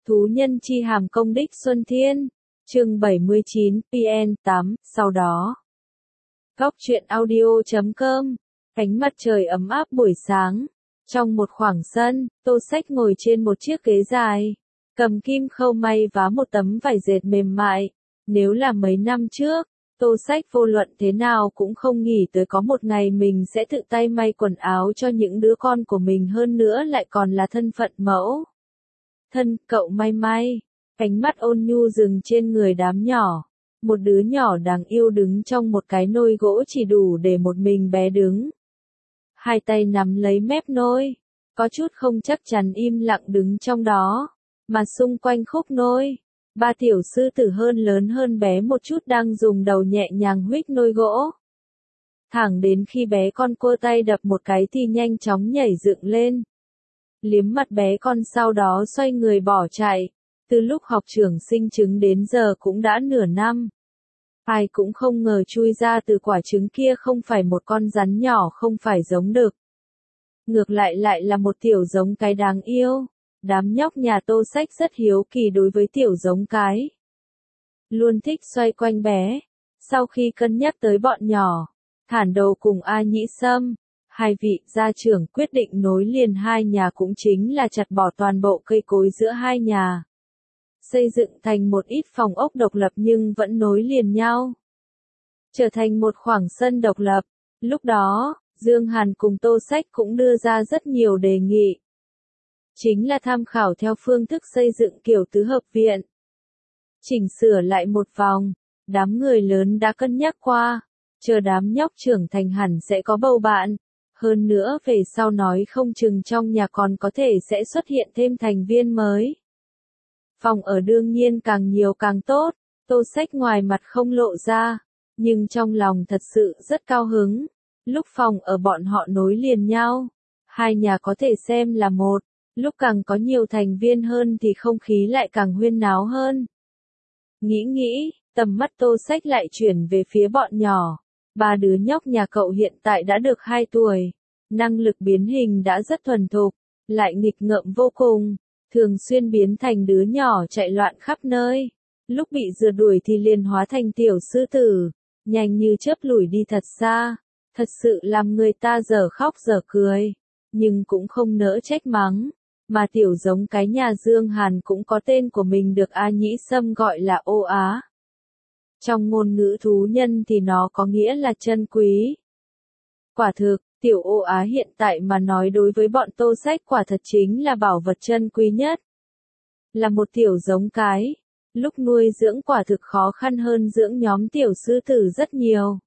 Thú nhân chi hàm công đích Xuân Thiên. Chương 79, PN 8, sau đó. Góc truyện audio.com. Ánh mặt trời ấm áp buổi sáng. Trong một khoảng sân, Tô Sách ngồi trên một chiếc ghế dài, cầm kim khâu may vá một tấm vải dệt mềm mại. Nếu là mấy năm trước, Tô Sách vô luận thế nào cũng không nghĩ tới có một ngày mình sẽ tự tay may quần áo cho những đứa con của mình, hơn nữa lại còn là thân phận mẫu thân. Cậu may, ánh mắt ôn nhu dừng trên người đám nhỏ. Một đứa nhỏ đáng yêu đứng trong một cái nôi gỗ chỉ đủ để một mình bé đứng. Hai tay nắm lấy mép nôi, có chút không chắc chắn im lặng đứng trong đó, mà xung quanh khúc nôi, ba tiểu sư tử lớn hơn bé một chút đang dùng đầu nhẹ nhàng huých nôi gỗ. Thẳng đến khi bé con cua tay đập một cái thì nhanh chóng nhảy dựng lên, liếm mặt bé con, sau đó xoay người bỏ chạy. Từ lúc học trưởng sinh trứng đến giờ cũng đã nửa năm. Ai cũng không ngờ chui ra từ quả trứng kia không phải một con rắn nhỏ, không phải giống đực. Ngược lại là một tiểu giống cái đáng yêu. Đám nhóc nhà Tô Sách rất hiếu kỳ đối với tiểu giống cái, luôn thích xoay quanh bé. Sau khi cân nhắc tới bọn nhỏ, Thản Đầu cùng A Nhĩ Sâm, hai vị gia trưởng quyết định nối liền hai nhà, cũng chính là chặt bỏ toàn bộ cây cối giữa hai nhà, xây dựng thành một ít phòng ốc độc lập nhưng vẫn nối liền nhau, trở thành một khoảng sân độc lập. Lúc đó, Dương Hàn cùng Tô Sách cũng đưa ra rất nhiều đề nghị, chính là tham khảo theo phương thức xây dựng kiểu tứ hợp viện, chỉnh sửa lại một vòng. Đám người lớn đã cân nhắc qua, chờ đám nhóc trưởng thành hẳn sẽ có bầu bạn. Hơn nữa về sau nói không chừng trong nhà còn có thể sẽ xuất hiện thêm thành viên mới. Phòng ở đương nhiên càng nhiều càng tốt. Tô Sách ngoài mặt không lộ ra, nhưng trong lòng thật sự rất cao hứng. Lúc phòng ở bọn họ nối liền nhau, hai nhà có thể xem là một. Lúc càng có nhiều thành viên hơn thì không khí lại càng huyên náo hơn. Nghĩ, tầm mắt Tô Sách lại chuyển về phía bọn nhỏ. Ba đứa nhóc nhà cậu hiện tại đã được 2 tuổi. Năng lực biến hình đã rất thuần thục, lại nghịch ngợm vô cùng. Thường xuyên biến thành đứa nhỏ chạy loạn khắp nơi. Lúc bị rượt đuổi thì liền hóa thành tiểu sư tử, nhanh như chớp lủi đi thật xa. Thật sự làm người ta dở khóc dở cười, nhưng cũng không nỡ trách mắng. Mà tiểu giống cái nhà Dương Hàn cũng có tên của mình, được A Nhĩ Sâm gọi là Ô Á. Trong ngôn ngữ thú nhân thì nó có nghĩa là chân quý. Quả thực, tiểu Ô Á hiện tại mà nói đối với bọn Tô Sách quả thật chính là bảo vật chân quý nhất. Là một tiểu giống cái, lúc nuôi dưỡng quả thực khó khăn hơn dưỡng nhóm tiểu sư tử rất nhiều.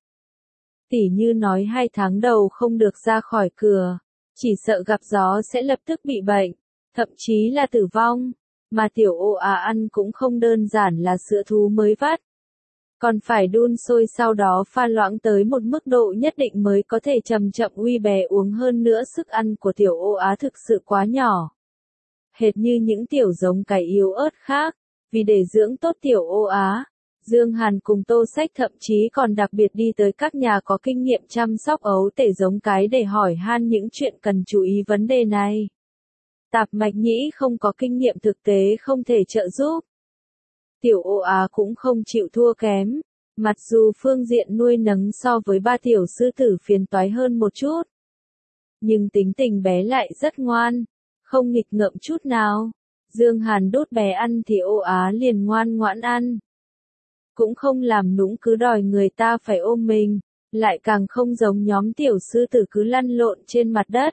Tỉ như nói 2 tháng đầu không được ra khỏi cửa, chỉ sợ gặp gió sẽ lập tức bị bệnh, thậm chí là tử vong. Mà tiểu Ô Á ăn cũng không đơn giản là sữa thú mới vắt, còn phải đun sôi sau đó pha loãng tới một mức độ nhất định mới có thể chậm chậm uy bé uống. Hơn nữa sức ăn của tiểu Ô Á thực sự quá nhỏ, hệt như những tiểu giống cái yếu ớt khác. Vì để dưỡng tốt tiểu Ô Á, Dương Hàn cùng Tô Sách thậm chí còn đặc biệt đi tới các nhà có kinh nghiệm chăm sóc ấu tể giống cái để hỏi han những chuyện cần chú ý vấn đề này. Tạp Mạch Nhĩ không có kinh nghiệm thực tế không thể trợ giúp. Tiểu Ô Á cũng không chịu thua kém, mặc dù phương diện nuôi nấng so với ba tiểu sư tử phiền toái hơn một chút, nhưng tính tình bé lại rất ngoan, không nghịch ngợm chút nào. Dương Hàn đút bé ăn thì Ô Á liền ngoan ngoãn ăn, cũng không làm nũng cứ đòi người ta phải ôm mình, lại càng không giống nhóm tiểu sư tử cứ lăn lộn trên mặt đất,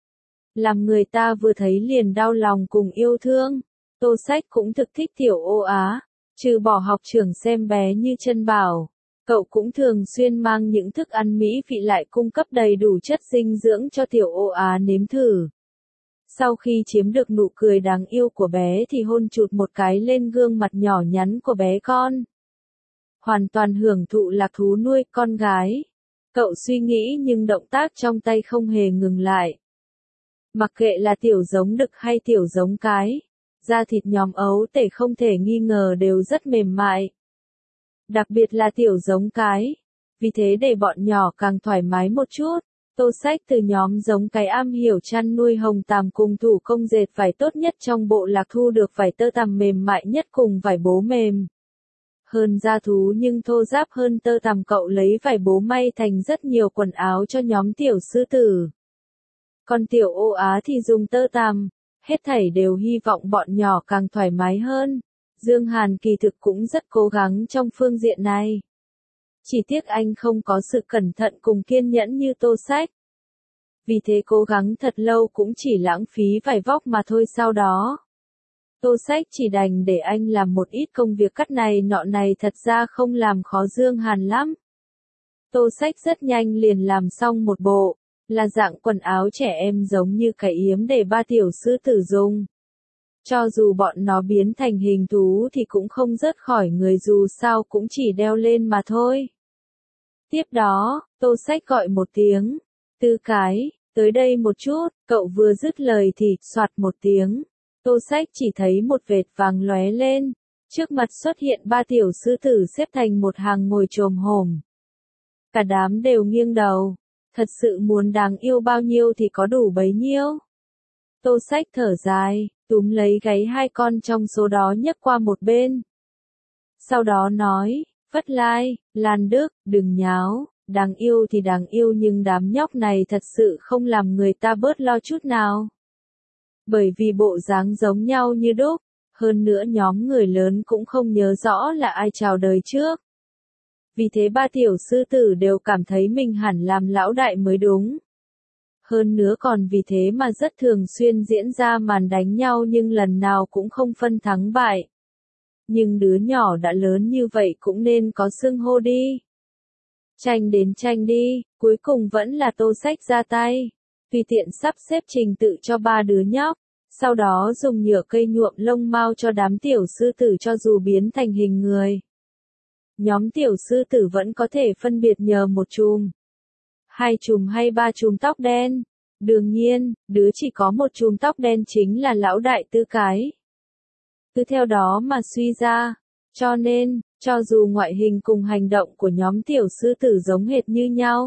làm người ta vừa thấy liền đau lòng cùng yêu thương. Tô Sách cũng thực thích tiểu Ô Á, trừ bỏ học trưởng xem bé như chân bảo, cậu cũng thường xuyên mang những thức ăn mỹ vị lại cung cấp đầy đủ chất dinh dưỡng cho tiểu Ô Á nếm thử. Sau khi chiếm được nụ cười đáng yêu của bé thì hôn chụt một cái lên gương mặt nhỏ nhắn của bé con. Hoàn toàn hưởng thụ lạc thú nuôi con gái. Cậu suy nghĩ nhưng động tác trong tay không hề ngừng lại. Mặc kệ là tiểu giống đực hay tiểu giống cái, da thịt nhóm ấu tể không thể nghi ngờ đều rất mềm mại. Đặc biệt là tiểu giống cái. Vì thế để bọn nhỏ càng thoải mái một chút, Tô Sách từ nhóm giống cái am hiểu chăn nuôi hồng tằm cùng thủ công dệt vải tốt nhất trong bộ lạc thu được vải tơ tằm mềm mại nhất cùng vải bố mềm hơn da thú nhưng thô ráp hơn tơ tằm. Cậu lấy vải bố may thành rất nhiều quần áo cho nhóm tiểu sư tử. Còn tiểu Ô Á thì dùng tơ tằm, hết thảy đều hy vọng bọn nhỏ càng thoải mái hơn. Dương Hàn kỳ thực cũng rất cố gắng trong phương diện này. Chỉ tiếc anh không có sự cẩn thận cùng kiên nhẫn như Tô Sách. Vì thế cố gắng thật lâu cũng chỉ lãng phí vải vóc mà thôi. Sau đó, Tô Sách chỉ đành để anh làm một ít công việc cắt này nọ này, thật ra không làm khó Dương Hàn lắm. Tô Sách rất nhanh liền làm xong một bộ, là dạng quần áo trẻ em giống như cái yếm để ba tiểu sư tử dùng. Cho dù bọn nó biến thành hình thú thì cũng không rớt khỏi người, dù sao cũng chỉ đeo lên mà thôi. Tiếp đó, Tô Sách gọi một tiếng, Tư Cái, tới đây một chút. Cậu vừa dứt lời thì, soạt một tiếng, Tô Sách chỉ thấy một vệt vàng lóe lên, trước mặt xuất hiện ba tiểu sư tử xếp thành một hàng ngồi chồm hổm. Cả đám đều nghiêng đầu, thật sự muốn đáng yêu bao nhiêu thì có đủ bấy nhiêu. Tô Sách thở dài, túm lấy gáy hai con trong số đó nhấc qua một bên. Sau đó nói, Phất Lai, Lan Đức, đừng nháo, đáng yêu thì đáng yêu nhưng đám nhóc này thật sự không làm người ta bớt lo chút nào. Bởi vì bộ dáng giống nhau như đúc, hơn nữa nhóm người lớn cũng không nhớ rõ là ai chào đời trước. Vì thế ba tiểu sư tử đều cảm thấy mình hẳn làm lão đại mới đúng. Hơn nữa còn vì thế mà rất thường xuyên diễn ra màn đánh nhau nhưng lần nào cũng không phân thắng bại. Nhưng đứa nhỏ đã lớn như vậy cũng nên có xưng hô đi. Tranh đến tranh đi, cuối cùng vẫn là Tô Sách ra tay. Tùy tiện sắp xếp trình tự cho ba đứa nhóc, sau đó dùng nhựa cây nhuộm lông mao cho đám tiểu sư tử cho dù biến thành hình người. Nhóm tiểu sư tử vẫn có thể phân biệt nhờ một chùm, hai chùm hay ba chùm tóc đen. Đương nhiên, đứa chỉ có một chùm tóc đen chính là lão đại Tư Cái. Cứ theo đó mà suy ra, cho nên, cho dù ngoại hình cùng hành động của nhóm tiểu sư tử giống hệt như nhau,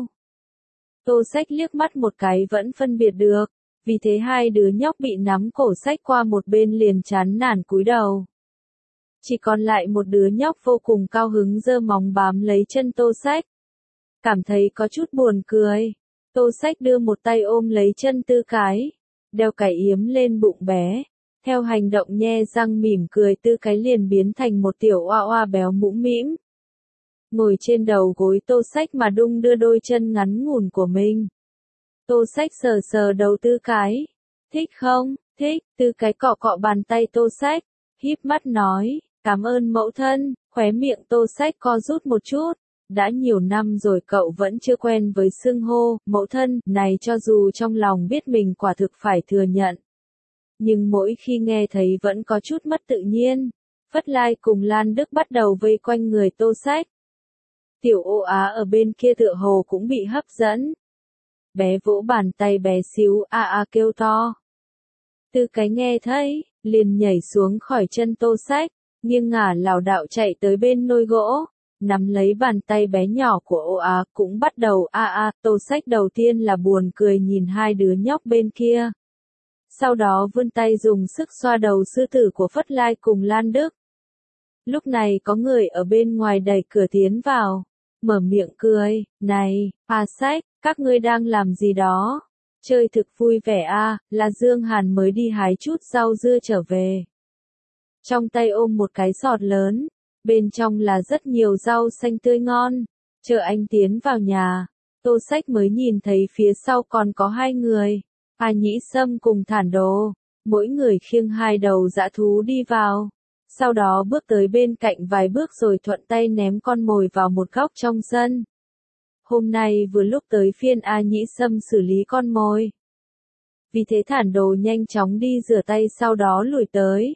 Tô Sách liếc mắt một cái vẫn phân biệt được, vì thế hai đứa nhóc bị nắm cổ xách qua một bên liền chán nản cúi đầu. Chỉ còn lại một đứa nhóc vô cùng cao hứng giơ móng bám lấy chân Tô Sách. Cảm thấy có chút buồn cười, Tô Sách đưa một tay ôm lấy chân Tư Cái, đeo cái yếm lên bụng bé. Theo hành động nhe răng mỉm cười, Tư Cái liền biến thành một tiểu oa oa béo mũm mĩm. Ngồi trên đầu gối Tô Sách mà đung đưa đôi chân ngắn ngủn của mình. Tô Sách sờ sờ đầu Tư Cái. Thích không? Thích. Tư Cái cọ cọ bàn tay Tô Sách, híp mắt nói, cảm ơn mẫu thân. Khóe miệng Tô Sách co rút một chút. Đã nhiều năm rồi cậu vẫn chưa quen với xưng hô mẫu thân này, cho dù trong lòng biết mình quả thực phải thừa nhận. Nhưng mỗi khi nghe thấy vẫn có chút mất tự nhiên. Phất Lai cùng Lan Đức bắt đầu vây quanh người Tô Sách. Tiểu Ô Á ở bên kia tựa hồ cũng bị hấp dẫn. Bé vỗ bàn tay bé xíu a a kêu to. Tư Cái nghe thấy, liền nhảy xuống khỏi chân Tô Sách, nghiêng ngả lảo đảo chạy tới bên nôi gỗ, nắm lấy bàn tay bé nhỏ của Ô Á cũng bắt đầu a a. Tô Sách đầu tiên là buồn cười nhìn hai đứa nhóc bên kia. Sau đó vươn tay dùng sức xoa đầu sư tử của Phất Lai cùng Lan Đức. Lúc này có người ở bên ngoài đẩy cửa tiến vào, mở miệng cười, này, Sách, các ngươi đang làm gì đó? Chơi thực vui vẻ à, là Dương Hàn mới đi hái chút rau dưa trở về. Trong tay ôm một cái sọt lớn, bên trong là rất nhiều rau xanh tươi ngon. Chờ anh tiến vào nhà, Tô Sách mới nhìn thấy phía sau còn có hai người. Nhĩ Sâm cùng Thản Đồ, mỗi người khiêng hai đầu dã thú đi vào. Sau đó bước tới bên cạnh vài bước rồi thuận tay ném con mồi vào một góc trong sân. Hôm nay vừa lúc tới phiên Nhĩ Sâm xử lý con mồi. Vì thế Thản Đồ nhanh chóng đi rửa tay sau đó lùi tới.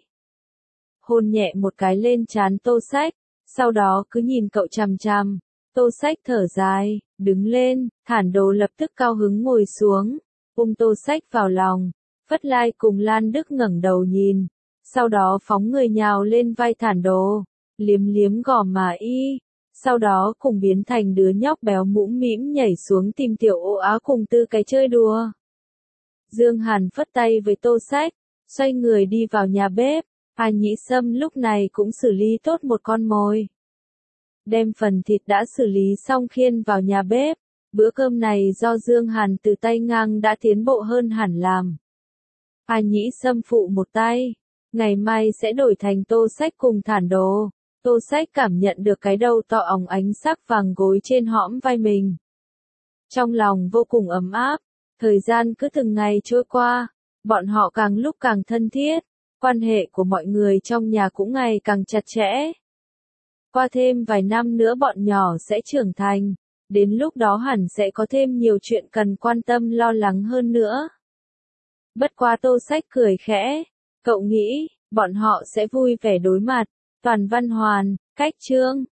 Hôn nhẹ một cái lên trán Tô Sách, sau đó cứ nhìn cậu chằm chằm. Tô Sách thở dài, đứng lên, Thản Đồ lập tức cao hứng ngồi xuống. Ôm Tô Sách vào lòng, Phất Lai cùng Lan Đức ngẩng đầu nhìn, sau đó phóng người nhào lên vai Thản Đồ, liếm liếm gò má y, sau đó cùng biến thành đứa nhóc béo mũm mĩm nhảy xuống tìm Tiểu Ô Á cùng Tư Cái chơi đùa. Dương Hàn phất tay với Tô Sách, xoay người đi vào nhà bếp, A Nhĩ Sâm lúc này cũng xử lý tốt một con mồi. Đem phần thịt đã xử lý xong khiêng vào nhà bếp, bữa cơm này do Dương Hàn từ tay ngang đã tiến bộ hơn hẳn làm. A Nhĩ Sâm phụ một tay, ngày mai sẽ đổi thành Tô Sách cùng Thản Đồ. Tô Sách cảm nhận được cái đầu to óng ánh sắc vàng gối trên hõm vai mình. Trong lòng vô cùng ấm áp, thời gian cứ từng ngày trôi qua, bọn họ càng lúc càng thân thiết, quan hệ của mọi người trong nhà cũng ngày càng chặt chẽ. Qua thêm vài năm nữa bọn nhỏ sẽ trưởng thành, đến lúc đó hẳn sẽ có thêm nhiều chuyện cần quan tâm lo lắng hơn nữa. Bất quá Tô Sách cười khẽ, cậu nghĩ, bọn họ sẽ vui vẻ đối mặt. Toàn Văn Hoàn, Cách Chương